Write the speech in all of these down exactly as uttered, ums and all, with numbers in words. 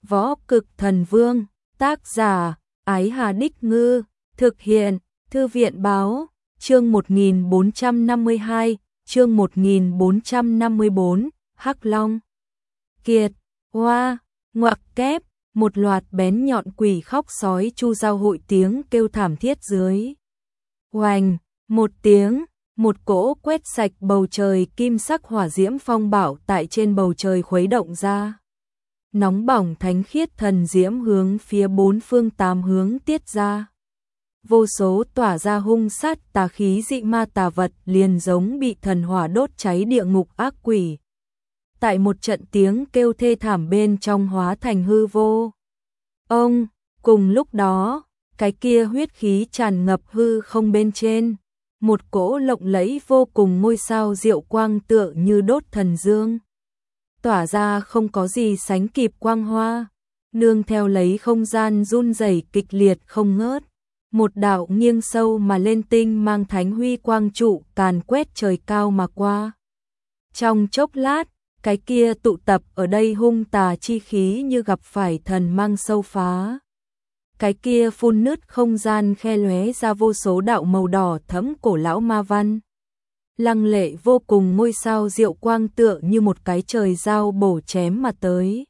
Võ Cực Thần Vương, tác giả, Ái Hà Đích Ngư, thực hiện, Thư viện Báo, chương một nghìn bốn trăm năm mươi hai, chương một nghìn bốn trăm năm mươi bốn, Hắc Long. Kiệt, hoa, ngoặc kép, một loạt bén nhọn quỷ khóc sói chu giao hội tiếng kêu thảm thiết dưới. Oành, một tiếng, một cỗ quét sạch bầu trời kim sắc hỏa diễm phong bạo tại trên bầu trời khuấy động ra. Nóng bỏng thánh khiết thần diễm hướng phía bốn phương tám hướng tiết ra. Vô số tỏa ra hung sát tà khí dị ma tà vật liền giống bị thần hỏa đốt cháy địa ngục ác quỷ. Tại một trận tiếng kêu thê thảm bên trong hóa thành hư vô. Ông, cùng lúc đó, cái kia huyết khí tràn ngập hư không bên trên. Một cỗ lộng lẫy vô cùng ngôi sao diệu quang tựa như đốt thần dương. Tỏa ra không có gì sánh kịp quang hoa, nương theo lấy không gian run rẩy kịch liệt không ngớt. Một đạo nghiêng sâu mà lên tinh mang thánh huy quang trụ càn quét trời cao mà qua. Trong chốc lát, cái kia tụ tập ở đây hung tà chi khí như gặp phải thần mang sâu phá. Cái kia phun nứt không gian khe lóe ra vô số đạo màu đỏ thẫm cổ lão ma văn. Lăng lệ vô cùng ngôi sao diệu quang tựa như một cái trời dao bổ chém mà tới.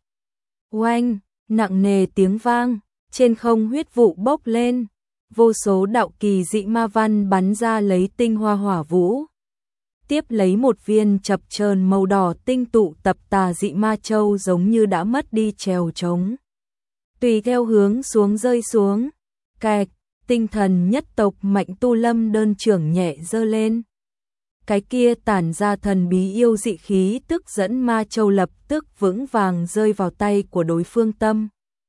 Oanh, nặng nề tiếng vang, trên không huyết vụ bốc lên. Vô số đạo kỳ dị ma văn bắn ra lấy tinh hoa hỏa vũ. Tiếp lấy một viên chập chờn màu đỏ tinh tụ tập tà dị ma châu giống như đã mất đi trèo trống. Tùy theo hướng xuống rơi xuống. Kẹt, tinh thần nhất tộc Mạnh Tu Lâm đơn trưởng nhẹ giơ lên. Cái kia tản ra thần bí yêu dị khí tức dẫn ma châu lập tức vững vàng rơi vào tay của đối phương tâm.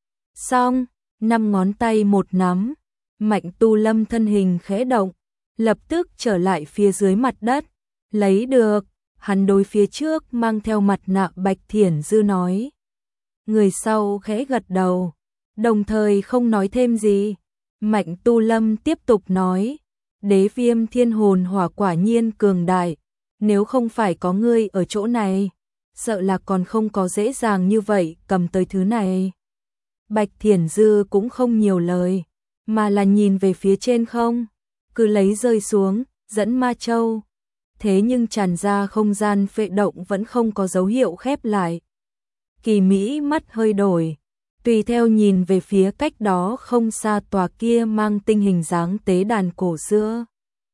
Xong, năm ngón tay một nắm. Mạnh Tu Lâm thân hình khẽ động, lập tức trở lại phía dưới mặt đất. Lấy được, hắn đối phía trước mang theo mặt nạ Bạch Thiển Dư nói. Người sau khẽ gật đầu, đồng thời không nói thêm gì. Mạnh Tu Lâm tiếp tục nói, đế viêm thiên hồn hỏa quả nhiên cường đại, nếu không phải có ngươi ở chỗ này, sợ là còn không có dễ dàng như vậy cầm tới thứ này. Bạch Thiển Dư cũng không nhiều lời, mà là nhìn về phía trên không, cứ lấy rơi xuống, dẫn ma châu. Thế nhưng tràn ra không gian phệ động vẫn không có dấu hiệu khép lại. Kỳ Mỹ mắt hơi đổi, tùy theo nhìn về phía cách đó không xa tòa kia mang tinh hình dáng tế đàn cổ xưa.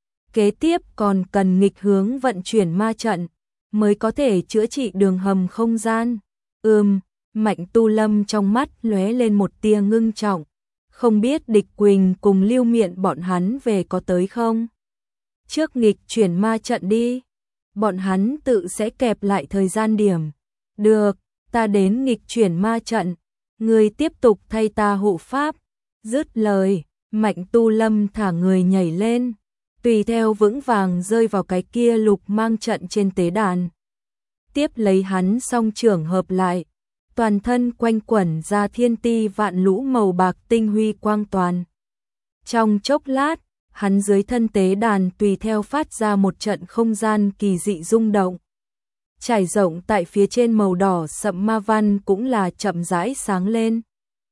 Kế tiếp còn cần nghịch hướng vận chuyển ma trận, mới có thể chữa trị đường hầm không gian. Ừm, Mạnh Tu Lâm trong mắt lóe lên một tia ngưng trọng. Không biết Địch Quỳnh cùng Lưu Miện bọn hắn về có tới không? Trước nghịch chuyển ma trận đi, bọn hắn tự sẽ kẹp lại thời gian điểm. Được, ta đến nghịch chuyển ma trận, người tiếp tục thay ta hộ pháp. Dứt lời, Mạnh Tu Lâm thả người nhảy lên, tùy theo vững vàng rơi vào cái kia lục mang trận trên tế đàn. Tiếp lấy hắn song trưởng hợp lại, toàn thân quanh quẩn ra thiên ti vạn lũ màu bạc tinh huy quang toàn. Trong chốc lát, hắn dưới thân tế đàn tùy theo phát ra một trận không gian kỳ dị rung động. Trải rộng tại phía trên màu đỏ sậm ma văn cũng là chậm rãi sáng lên.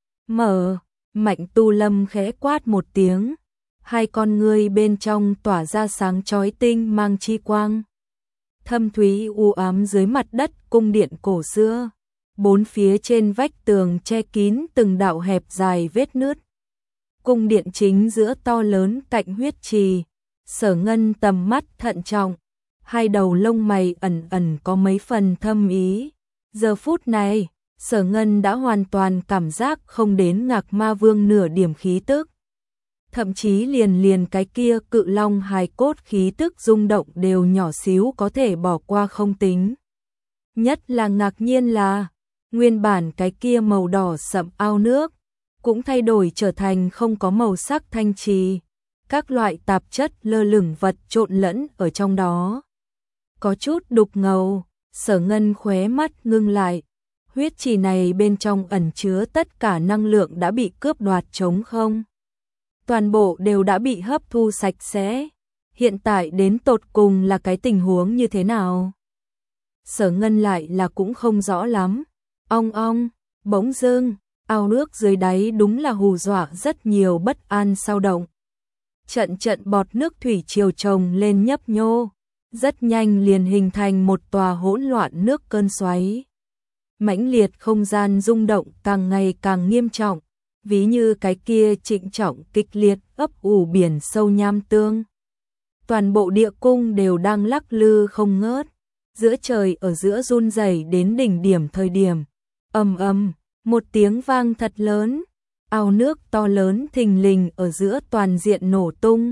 Mở, Mạnh Tu Lâm khẽ quát một tiếng, hai con ngươi bên trong tỏa ra sáng chói tinh mang chi quang. Thâm thúy u ám dưới mặt đất cung điện cổ xưa, bốn phía trên vách tường che kín từng đạo hẹp dài vết nứt. Cung điện chính giữa to lớn cạnh huyết trì, Sở Ngân tầm mắt thận trọng, hai đầu lông mày ẩn ẩn có mấy phần thâm ý. Giờ phút này, Sở Ngân đã hoàn toàn cảm giác không đến Ngạc Ma Vương nửa điểm khí tức. Thậm chí liền liền cái kia cự long hài cốt khí tức rung động đều nhỏ xíu có thể bỏ qua không tính. Nhất là ngạc nhiên là, nguyên bản cái kia màu đỏ sậm ao nước, cũng thay đổi trở thành không có màu sắc thanh trì, các loại tạp chất lơ lửng vật trộn lẫn ở trong đó. Có chút đục ngầu, Sở Ngân khóe mắt ngưng lại, huyết trì này bên trong ẩn chứa tất cả năng lượng đã bị cướp đoạt trống không. Toàn bộ đều đã bị hấp thu sạch sẽ, hiện tại đến tột cùng là cái tình huống như thế nào? Sở Ngân lại là cũng không rõ lắm, ong ong, bỗng dưng, Ao nước dưới đáy đúng là hù dọa rất nhiều bất an sao động. Trận trận bọt nước thủy triều chồng lên nhấp nhô, rất nhanh liền hình thành một tòa hỗn loạn nước cơn xoáy. Mãnh liệt không gian rung động càng ngày càng nghiêm trọng, ví như cái kia trịnh trọng kịch liệt ấp ủ biển sâu nham tương. Toàn bộ địa cung đều đang lắc lư không ngớt, giữa trời ở giữa run rẩy đến đỉnh điểm thời điểm. Ầm ầm, một tiếng vang thật lớn, ao nước to lớn thình lình ở giữa toàn diện nổ tung.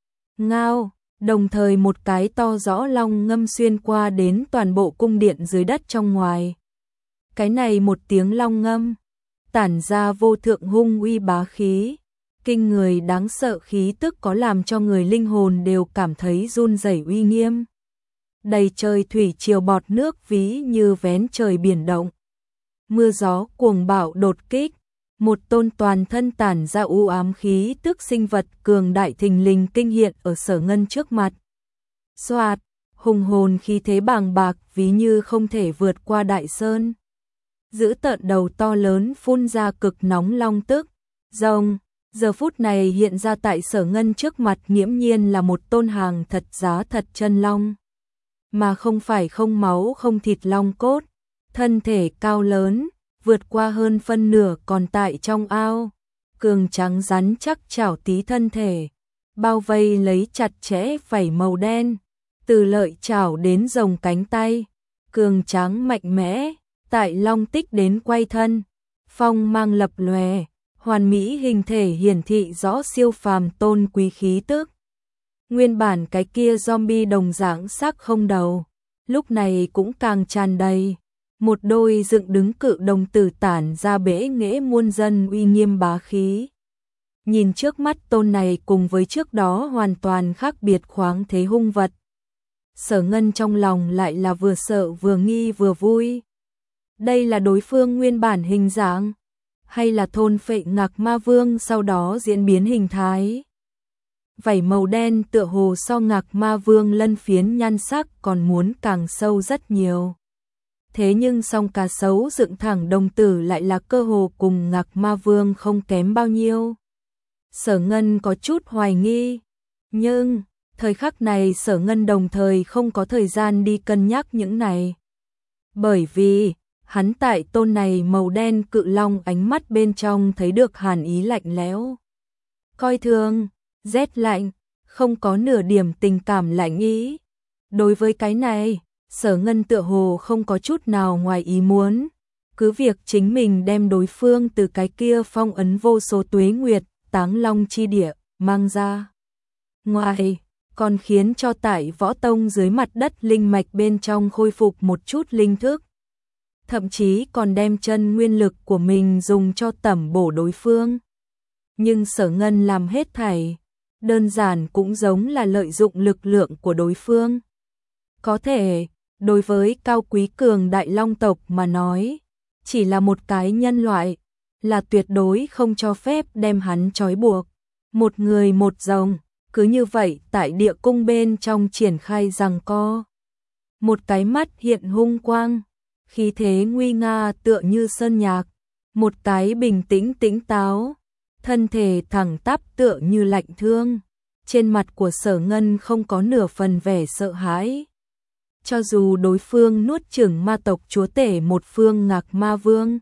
Ngao, đồng thời một cái to rõ long ngâm xuyên qua đến toàn bộ cung điện dưới đất trong ngoài. Cái này một tiếng long ngâm, tản ra vô thượng hung uy bá khí, kinh người đáng sợ khí tức có làm cho người linh hồn đều cảm thấy run rẩy uy nghiêm. Đầy trời thủy triều bọt nước ví như vén trời biển động. Mưa gió cuồng bạo đột kích, một tôn toàn thân tản ra u ám khí tức sinh vật cường đại thình lình kinh hiện ở Sở Ngân trước mặt. Xoạt, hùng hồn khí thế bàng bạc ví như không thể vượt qua đại sơn. Giữ tợn đầu to lớn phun ra cực nóng long tức, rồng, giờ phút này hiện ra tại Sở Ngân trước mặt nghiễm nhiên là một tôn hàng thật giá thật chân long. Mà không phải không máu không thịt long cốt, thân thể cao lớn, vượt qua hơn phân nửa còn tại trong ao, cường trắng rắn chắc chảo tí thân thể, bao vây lấy chặt chẽ vảy màu đen, từ lợi chảo đến rồng cánh tay, cường trắng mạnh mẽ, tại long tích đến quay thân, phong mang lập lòe, hoàn mỹ hình thể hiển thị rõ siêu phàm tôn quý khí tức. Nguyên bản cái kia zombie đồng dạng xác không đầu, lúc này cũng càng tràn đầy. Một đôi dựng đứng cự đồng tử tản ra bẽ nghễ muôn dân uy nghiêm bá khí. Nhìn trước mắt tôn này cùng với trước đó hoàn toàn khác biệt khoáng thế hung vật. Sở Ngân trong lòng lại là vừa sợ vừa nghi vừa vui. Đây là đối phương nguyên bản hình dạng, hay là thôn phệ Ngạc Ma Vương sau đó diễn biến hình thái? Vảy màu đen tựa hồ so Ngạc Ma Vương lân phiến nhan sắc còn muốn càng sâu rất nhiều. Thế nhưng song cá sấu dựng thẳng đồng tử lại là cơ hồ cùng Ngạc Ma Vương không kém bao nhiêu. Sở Ngân có chút hoài nghi, nhưng thời khắc này Sở Ngân đồng thời không có thời gian đi cân nhắc những này. Bởi vì hắn tại tôn này màu đen cự long ánh mắt bên trong thấy được hàn ý lạnh lẽo, coi thường, rét lạnh, không có nửa điểm tình cảm lạnh ý. Đối với cái này, Sở Ngân tựa hồ không có chút nào ngoài ý muốn, cứ việc chính mình đem đối phương từ cái kia phong ấn vô số tuế nguyệt, táng long chi địa, mang ra. Ngoài, còn khiến cho tại võ tông dưới mặt đất linh mạch bên trong khôi phục một chút linh thức. Thậm chí còn đem chân nguyên lực của mình dùng cho tẩm bổ đối phương. Nhưng Sở Ngân làm hết thảy, đơn giản cũng giống là lợi dụng lực lượng của đối phương. Có thể, đối với cao quý cường đại long tộc mà nói, chỉ là một cái nhân loại, là tuyệt đối không cho phép đem hắn trói buộc. Một người một rồng, cứ như vậy tại địa cung bên trong triển khai giằng co. Một cái mắt hiện hung quang, khí thế nguy nga tựa như sơn nhạc, một cái bình tĩnh tĩnh táo, thân thể thẳng tắp tựa như lạnh thương. Trên mặt của Sở Ngân không có nửa phần vẻ sợ hãi. Cho dù đối phương nuốt chửng ma tộc chúa tể một phương Ngạc Ma Vương,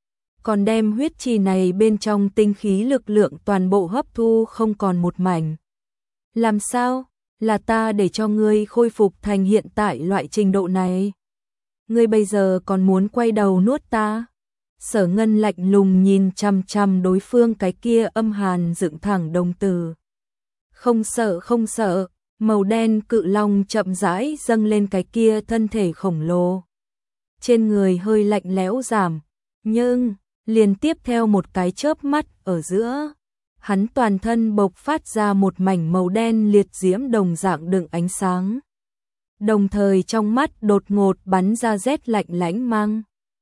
còn đem huyết trì này bên trong tinh khí lực lượng toàn bộ hấp thu không còn một mảnh. Làm sao? Là ta để cho ngươi khôi phục thành hiện tại loại trình độ này? Ngươi bây giờ còn muốn quay đầu nuốt ta? Sở Ngân lạnh lùng nhìn chằm chằm đối phương cái kia âm hàn dựng thẳng đồng tử. Không sợ không sợ, màu đen cự long chậm rãi dâng lên cái kia thân thể khổng lồ. Trên người hơi lạnh lẽo giảm, nhưng liền tiếp theo một cái chớp mắt ở giữa, hắn toàn thân bộc phát ra một mảnh màu đen liệt diễm đồng dạng đựng ánh sáng. Đồng thời trong mắt đột ngột bắn ra rét lạnh lãnh mang.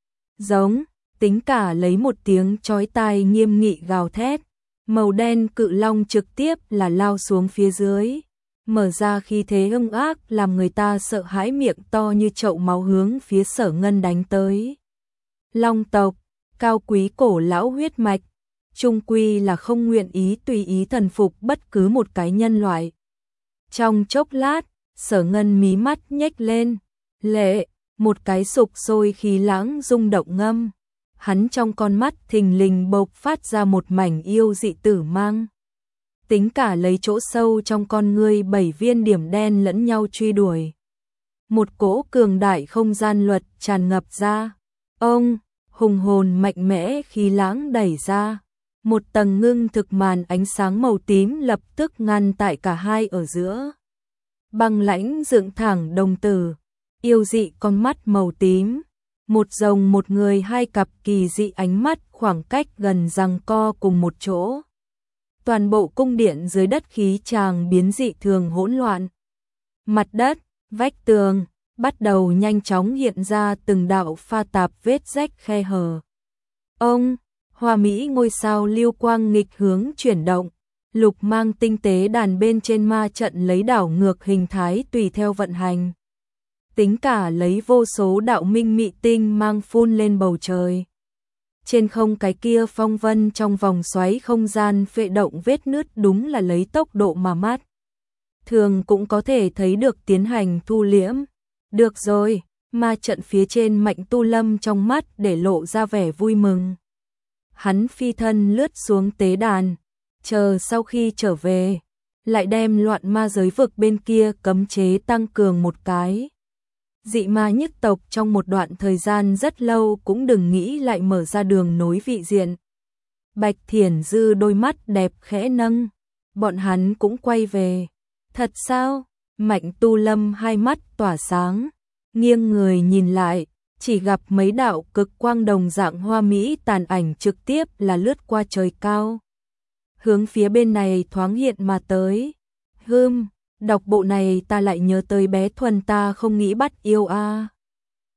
Giống, tính cả lấy một tiếng chói tai nghiêm nghị gào thét, màu đen cự long trực tiếp là lao xuống phía dưới, mở ra khí thế hung ác làm người ta sợ hãi, miệng to như chậu máu hướng phía Sở Ngân đánh tới. Long tộc, cao quý cổ lão huyết mạch, chung quy là không nguyện ý tùy ý thần phục bất cứ một cái nhân loại. Trong chốc lát, Sở Ngân mí mắt nhếch lên, lệ, một cái sục sôi khí lãng rung động ngâm. Hắn trong con mắt thình lình bộc phát ra một mảnh yêu dị tử mang. Tính cả lấy chỗ sâu trong con ngươi bảy viên điểm đen lẫn nhau truy đuổi. Một cỗ cường đại không gian luật tràn ngập ra. Ông, hùng hồn mạnh mẽ khí lãng đẩy ra. Một tầng ngưng thực màn ánh sáng màu tím lập tức ngăn tại cả hai ở giữa. Băng lãnh dựng thẳng đồng tử, yêu dị con mắt màu tím. Một rồng một người hai cặp kỳ dị ánh mắt khoảng cách gần giằng co cùng một chỗ. Toàn bộ cung điện dưới đất khí tràng biến dị thường hỗn loạn. Mặt đất, vách tường, bắt đầu nhanh chóng hiện ra từng đạo pha tạp vết rách khe hở. Ông, hoa mỹ ngôi sao lưu quang nghịch hướng chuyển động, lục mang tinh tế đàn bên trên ma trận lấy đảo ngược hình thái tùy theo vận hành. Tính cả lấy vô số đạo minh mị tinh mang phun lên bầu trời. Trên không cái kia phong vân trong vòng xoáy không gian phệ động vết nứt đúng là lấy tốc độ mà mắt thường cũng có thể thấy được tiến hành thu liễm. Được rồi, ma trận phía trên Mạnh Tu Lâm trong mắt để lộ ra vẻ vui mừng. Hắn phi thân lướt xuống tế đàn, chờ sau khi trở về, lại đem loạn ma giới vực bên kia cấm chế tăng cường một cái. Dị ma nhất tộc trong một đoạn thời gian rất lâu cũng đừng nghĩ lại mở ra đường nối vị diện. Bạch Thiển Dư đôi mắt đẹp khẽ nâng, bọn hắn cũng quay về. Thật sao? Mạnh Tu Lâm hai mắt tỏa sáng, nghiêng người nhìn lại, chỉ gặp mấy đạo cực quang đồng dạng hoa mỹ tàn ảnh trực tiếp là lướt qua trời cao. Hướng phía bên này thoáng hiện mà tới. Hừm, đọc bộ này ta lại nhớ tới bé Thuần ta không nghĩ bắt yêu a. À.